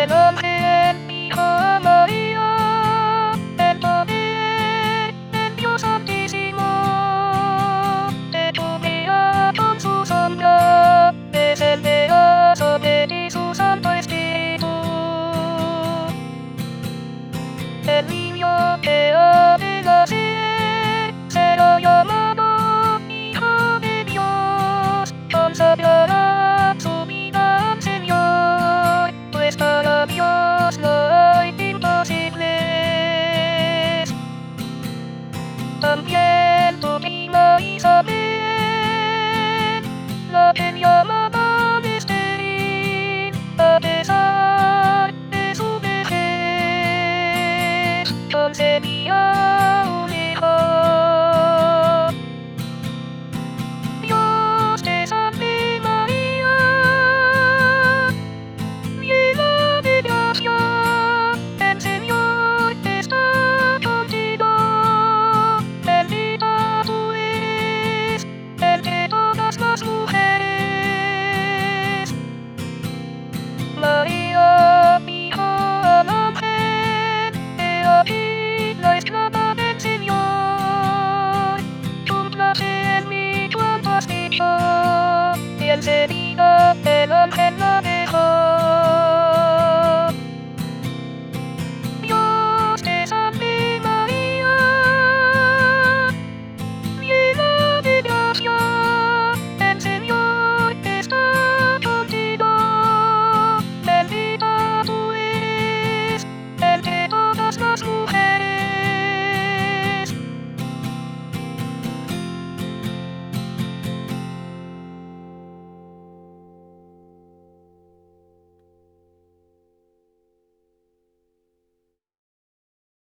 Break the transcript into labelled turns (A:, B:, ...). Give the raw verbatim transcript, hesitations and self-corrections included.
A: el ángel dijo a María, el poder del Dios Altísimo te cubrirá con su sombra, descenderá sobre ti su Santo Espíritu. El niño que ha de nacer será llamado Hijo de Dios, consagrará su vida al Señor, pues para Dios no hay imposibles. También tu prima Isabel, la que llamaban estéril, a pesar de su vejez, concebía